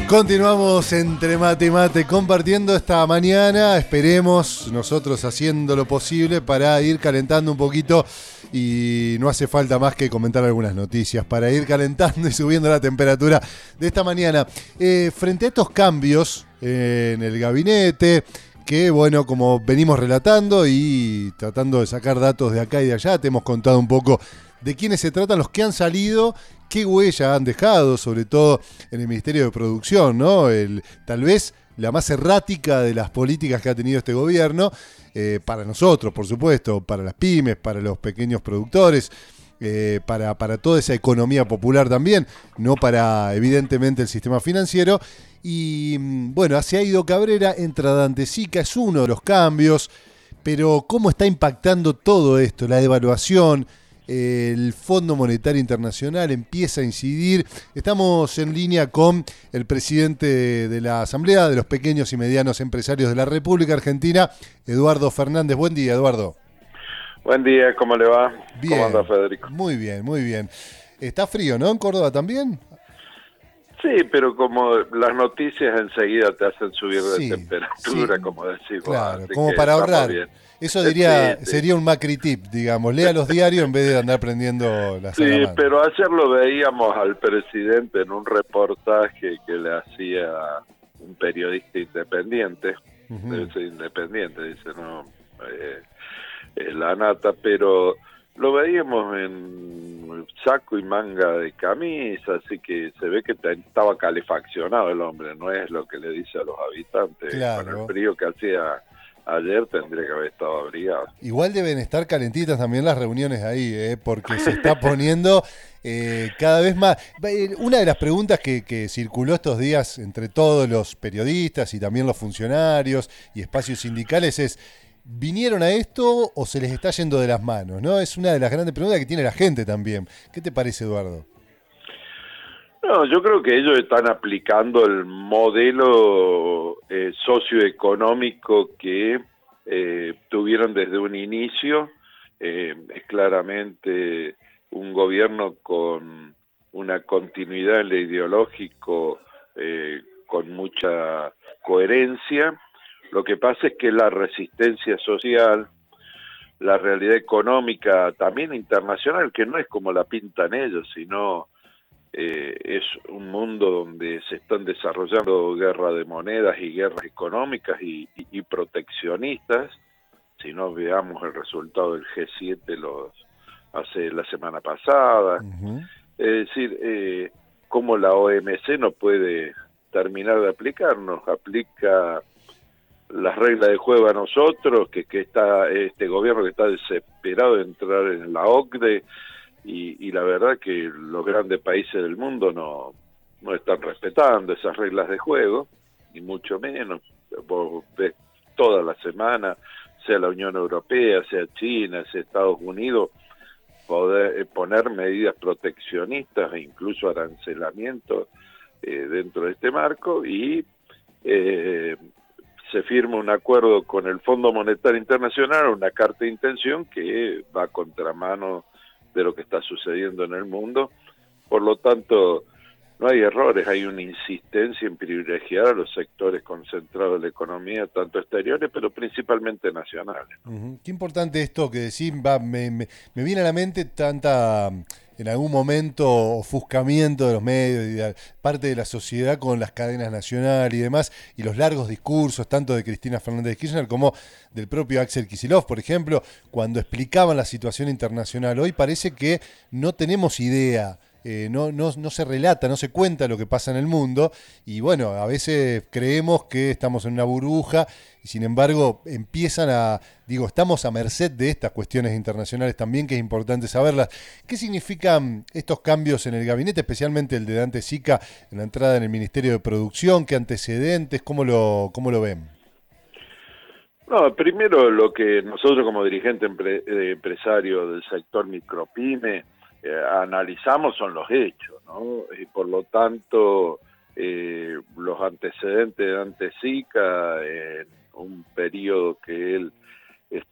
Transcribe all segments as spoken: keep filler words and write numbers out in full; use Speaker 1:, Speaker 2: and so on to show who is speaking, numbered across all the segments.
Speaker 1: Continuamos entre mate y mate compartiendo esta mañana, esperemos nosotros haciendo lo posible para ir calentando un poquito y no hace falta más que comentar algunas noticias para ir calentando y subiendo la temperatura de esta mañana. Eh, frente a estos cambios eh, en el gabinete, que bueno, como venimos relatando y tratando de sacar datos de acá y de allá, te hemos contado un poco de quiénes se tratan, los que han salido, qué huella han dejado, sobre todo en el Ministerio de Producción, ¿no? El, tal vez la más errática de las políticas que ha tenido este gobierno, eh, para nosotros, por supuesto, para las pymes, para los pequeños productores, eh, para, para toda esa economía popular también, no para, evidentemente, el sistema financiero. Y bueno, hacia Ido Cabrera, entra Dante Sica, es uno de los cambios, pero ¿cómo está impactando todo esto? La devaluación, el Fondo Monetario Internacional empieza a incidir. Estamos en línea con el presidente de la Asamblea de los Pequeños y Medianos Empresarios de la República Argentina, Eduardo Fernández. Buen día, Eduardo.
Speaker 2: Buen día, ¿cómo le va?
Speaker 1: Bien.
Speaker 2: ¿Cómo anda, Federico?
Speaker 1: Muy bien, muy bien. Está frío, ¿no? ¿En Córdoba también?
Speaker 2: Sí, pero como las noticias enseguida te hacen subir de
Speaker 1: Sí,
Speaker 2: temperatura,
Speaker 1: sí.
Speaker 2: como decís.
Speaker 1: Claro,
Speaker 2: así
Speaker 1: como
Speaker 2: que
Speaker 1: para
Speaker 2: estamos
Speaker 1: ahorrar.
Speaker 2: bien.
Speaker 1: Eso diría,
Speaker 2: Sí, sí.
Speaker 1: sería un Macri tip, digamos. Lea los diarios en vez de andar prendiendo las
Speaker 2: Sí,
Speaker 1: salamandras.
Speaker 2: pero ayer lo veíamos al presidente en un reportaje que le hacía un periodista independiente.
Speaker 1: Ujú.
Speaker 2: Debe ser independiente, dice, no, eh, eh, la nata, pero lo veíamos en saco y manga de camisa, así que se ve que te- estaba calefaccionado el hombre, no es lo que le dice a los habitantes.
Speaker 1: Claro.
Speaker 2: Con el frío que hacía ayer tendría que haber estado abrigado.
Speaker 1: Igual deben estar calentitas también las reuniones ahí, ¿eh? Porque se está poniendo eh, cada vez más. Eh, Una de las preguntas que, que circuló estos días entre todos los periodistas y también los funcionarios y espacios sindicales es, ¿vinieron a esto o se les está yendo de las manos? ¿No? Es una de las grandes preguntas que tiene la gente también. ¿Qué te parece, Eduardo?
Speaker 2: No, yo creo que ellos están aplicando el modelo eh, socioeconómico que eh, tuvieron desde un inicio. Eh, es claramente un gobierno con una continuidad en lo ideológico, eh, con mucha coherencia. Lo que pasa es que la resistencia social, la realidad económica, también internacional, que no es como la pintan ellos, sino eh, es un mundo donde se están desarrollando guerra de monedas y guerras económicas y, y, y proteccionistas. Si no, veamos el resultado del G siete los hace la semana pasada.
Speaker 1: Uh-huh.
Speaker 2: Es decir, eh, cómo la O M C no puede terminar de aplicarnos, aplica las reglas de juego a nosotros, que, que está este gobierno que está desesperado de entrar en la O C D E, y, y la verdad que los grandes países del mundo no, no están respetando esas reglas de juego, ni mucho menos. Vos ves toda la semana, sea la Unión Europea, sea China, sea Estados Unidos, poder poner medidas proteccionistas e incluso arancelamiento eh, dentro de este marco, y eh, se firma un acuerdo con el Fondo Monetario Internacional, una carta de intención que va a contramano de lo que está sucediendo en el mundo. Por lo tanto, no hay errores, hay una insistencia en privilegiar a los sectores concentrados de la economía, tanto exteriores, pero principalmente nacionales.
Speaker 1: Uh-huh. Qué importante esto que decís, va, me, me, me viene a la mente tanta, en algún momento, ofuscamiento de los medios y de parte de la sociedad con las cadenas nacionales y demás, y los largos discursos, tanto de Cristina Fernández de Kirchner como del propio Axel Kicillof, por ejemplo, cuando explicaban la situación internacional. Hoy parece que no tenemos idea. Eh, no, no, no se relata, no se cuenta lo que pasa en el mundo, y bueno, a veces creemos que estamos en una burbuja y sin embargo empiezan a, digo, estamos a merced de estas cuestiones internacionales también, que es importante saberlas. ¿Qué significan estos cambios en el gabinete, especialmente el de Dante Sica en la entrada en el Ministerio de Producción? ¿Qué antecedentes? ¿Cómo lo, cómo lo ven?
Speaker 2: No, primero lo que nosotros como dirigente empre, eh, empresario del sector micropyme Eh, analizamos son los hechos, ¿no? Y por lo tanto, eh, los antecedentes de Dante Sica, en un periodo que él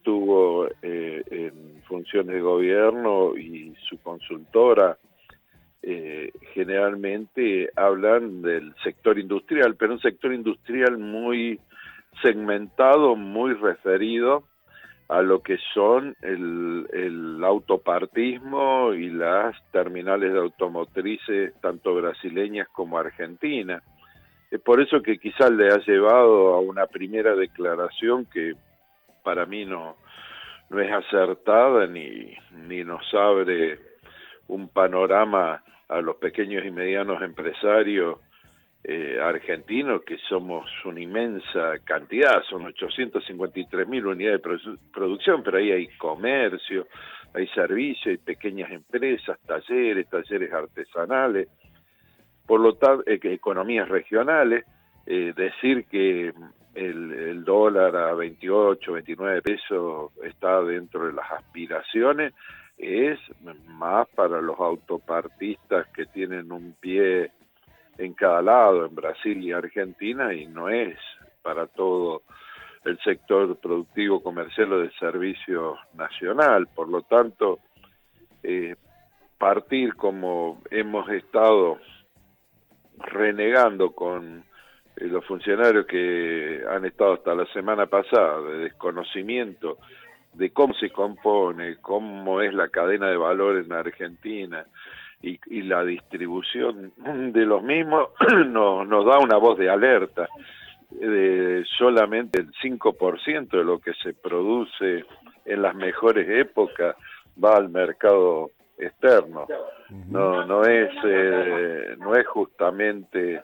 Speaker 2: estuvo eh, en funciones de gobierno y su consultora eh, generalmente hablan del sector industrial, pero un sector industrial muy segmentado, muy referido a lo que son el, el autopartismo y las terminales de automotrices, tanto brasileñas como argentinas. Es por eso que quizás le ha llevado a una primera declaración que para mí no, no es acertada ni, ni nos abre un panorama a los pequeños y medianos empresarios eh, argentinos, que somos una inmensa cantidad, son ochocientas cincuenta y tres mil unidades de produ- producción, pero ahí hay comercio, hay servicio, hay pequeñas empresas, talleres, talleres artesanales, por lo tanto, eh, que economías regionales. Eh, decir que el, el dólar a veintiocho, veintinueve pesos está dentro de las aspiraciones es más para los autopartistas que tienen un pie en cada lado, en Brasil y Argentina, y no es para todo el sector productivo, comercial o de servicio nacional. Por lo tanto, eh, partir como hemos estado renegando con eh, los funcionarios que han estado hasta la semana pasada, de desconocimiento de cómo se compone, cómo es la cadena de valor en Argentina y, y la distribución de los mismos, nos, nos da una voz de alerta. De solamente el cinco por ciento de lo que se produce en las mejores épocas va al mercado externo. No, no es, eh, no es justamente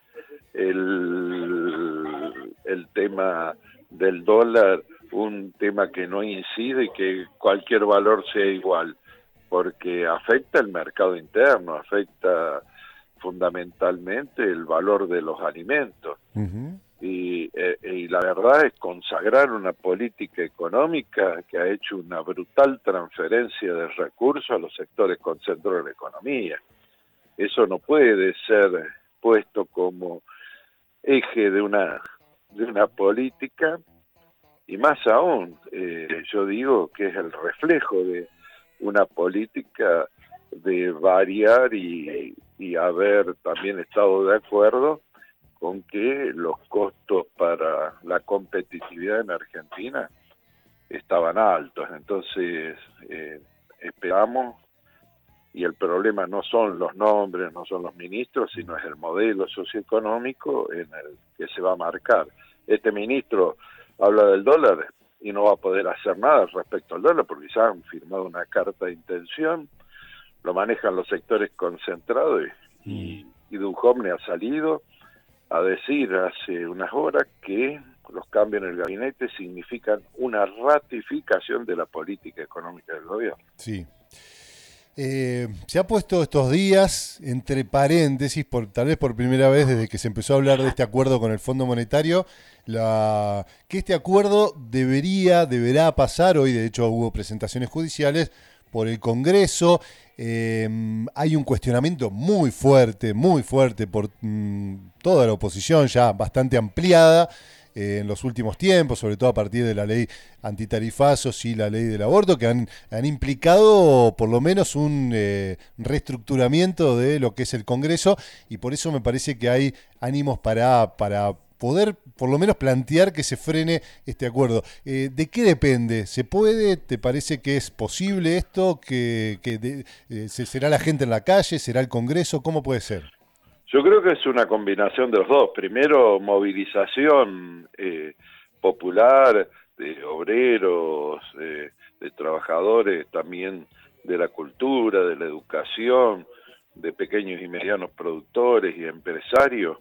Speaker 2: el, el tema del dólar un tema que no incide y que cualquier valor sea igual, porque afecta el mercado interno, afecta fundamentalmente el valor de los alimentos. Uh-huh. Y, eh, y la verdad es consagrar una política económica que ha hecho una brutal transferencia de recursos a los sectores concentrados de la economía. Eso no puede ser puesto como eje de una, de una política, y más aún, eh, yo digo que es el reflejo de una política de variar y, y haber también estado de acuerdo con que los costos para la competitividad en Argentina estaban altos. Entonces, eh, esperamos, y el problema no son los nombres, no son los ministros, sino es el modelo socioeconómico en el que se va a marcar. Este ministro habla del dólar y no va a poder hacer nada respecto al dólar porque ya han firmado una carta de intención, lo manejan los sectores concentrados y, y, y Duhovne ha salido a decir hace unas horas que los cambios en el gabinete significan una ratificación de la política económica del gobierno.
Speaker 1: Sí. Eh, se ha puesto estos días, entre paréntesis, por, tal vez por primera vez desde que se empezó a hablar de este acuerdo con el Fondo Monetario, la, que este acuerdo debería, deberá pasar, hoy de hecho hubo presentaciones judiciales, por el Congreso. Eh, hay un cuestionamiento muy fuerte, muy fuerte por mmm, toda la oposición, ya bastante ampliada, Eh, en los últimos tiempos, sobre todo a partir de la ley antitarifazos y la ley del aborto, que han, han implicado por lo menos un eh, reestructuramiento de lo que es el Congreso, y por eso me parece que hay ánimos para, para poder por lo menos plantear que se frene este acuerdo. Eh, ¿De qué depende? ¿Se puede? ¿Te parece que es posible esto? ¿Que, que de, eh, será la gente en la calle? ¿Será el Congreso? ¿Cómo puede ser?
Speaker 2: Yo creo que es una combinación de los dos. Primero, movilización eh, popular de obreros, eh, de trabajadores, también de la cultura, de la educación, de pequeños y medianos productores y empresarios,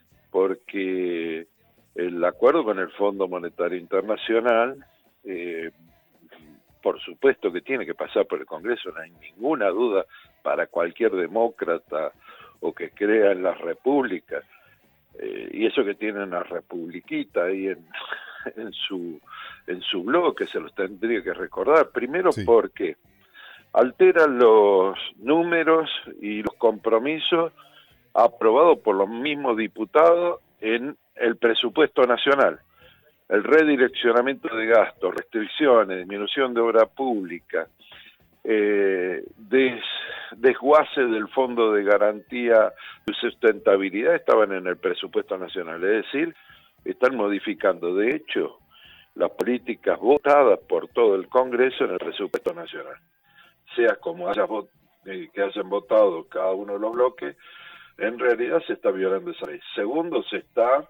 Speaker 2: porque el acuerdo con el Fondo Monetario Internacional, eh, por supuesto que tiene que pasar por el Congreso, no hay ninguna duda para cualquier demócrata o que crea en las repúblicas, eh, y eso que tiene una republiquita ahí en, en su en su blog, que se los tendría que recordar, primero sí. Porque altera los números y los compromisos aprobados por los mismos diputados en el presupuesto nacional. El redireccionamiento de gastos, restricciones, disminución de obra pública, eh, des, desguace del Fondo de Garantía de Sustentabilidad estaban en el presupuesto nacional, es decir, están modificando de hecho las políticas votadas por todo el Congreso en el presupuesto nacional, sea como haya vot eh, que hayan votado cada uno de los bloques, en realidad se está violando esa ley. Segundo, se está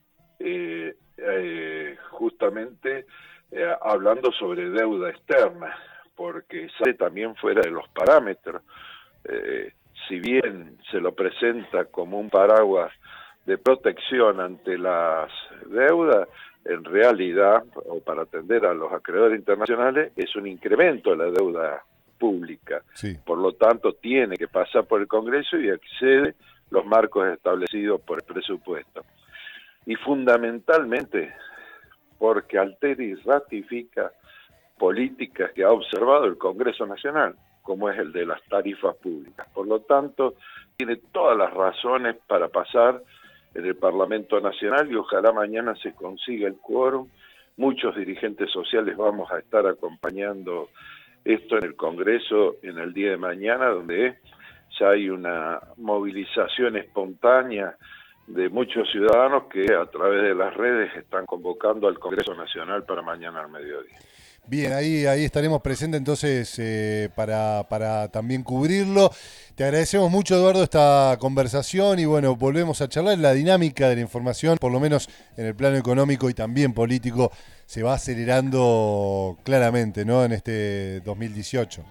Speaker 2: eh, eh, justamente eh, hablando sobre deuda externa, porque sale también fuera de los parámetros. Eh, si bien se lo presenta como un paraguas de protección ante las deudas, en realidad, o para atender a los acreedores internacionales, es un incremento de la deuda pública.
Speaker 1: Sí.
Speaker 2: Por lo tanto, tiene que pasar por el Congreso y excede los marcos establecidos por el presupuesto. Y fundamentalmente, porque altera y ratifica políticas que ha observado el Congreso Nacional, como es el de las tarifas públicas. Por lo tanto, tiene todas las razones para pasar en el Parlamento Nacional y ojalá mañana se consiga el quórum. Muchos dirigentes sociales vamos a estar acompañando esto en el Congreso en el día de mañana, donde ya hay una movilización espontánea de muchos ciudadanos que a través de las redes están convocando al Congreso Nacional para mañana al mediodía.
Speaker 1: Bien, ahí, ahí estaremos presentes entonces eh, para, para también cubrirlo. Te agradecemos mucho, Eduardo, esta conversación y bueno, volvemos a charlar. La dinámica de la información, por lo menos en el plano económico y también político, se va acelerando claramente, ¿no? En este dos mil dieciocho.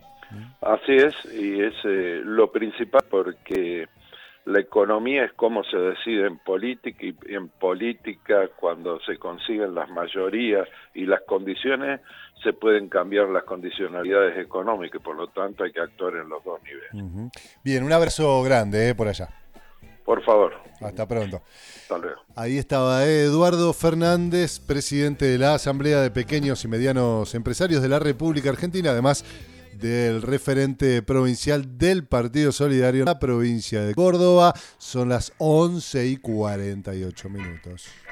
Speaker 2: Así es, y es eh, lo principal porque la economía es cómo se decide en política, y en política cuando se consiguen las mayorías y las condiciones, se pueden cambiar las condicionalidades económicas, por lo tanto hay que actuar en los dos niveles.
Speaker 1: Uh-huh. Bien, un abrazo grande eh, por allá.
Speaker 2: Por favor.
Speaker 1: Hasta pronto.
Speaker 2: Hasta luego.
Speaker 1: Ahí estaba eh, Eduardo Fernández, presidente de la Asamblea de Pequeños y Medianos Empresarios de la República Argentina, además del referente provincial del Partido Solidario en la provincia de Córdoba. Son las once y cuarenta y ocho minutos.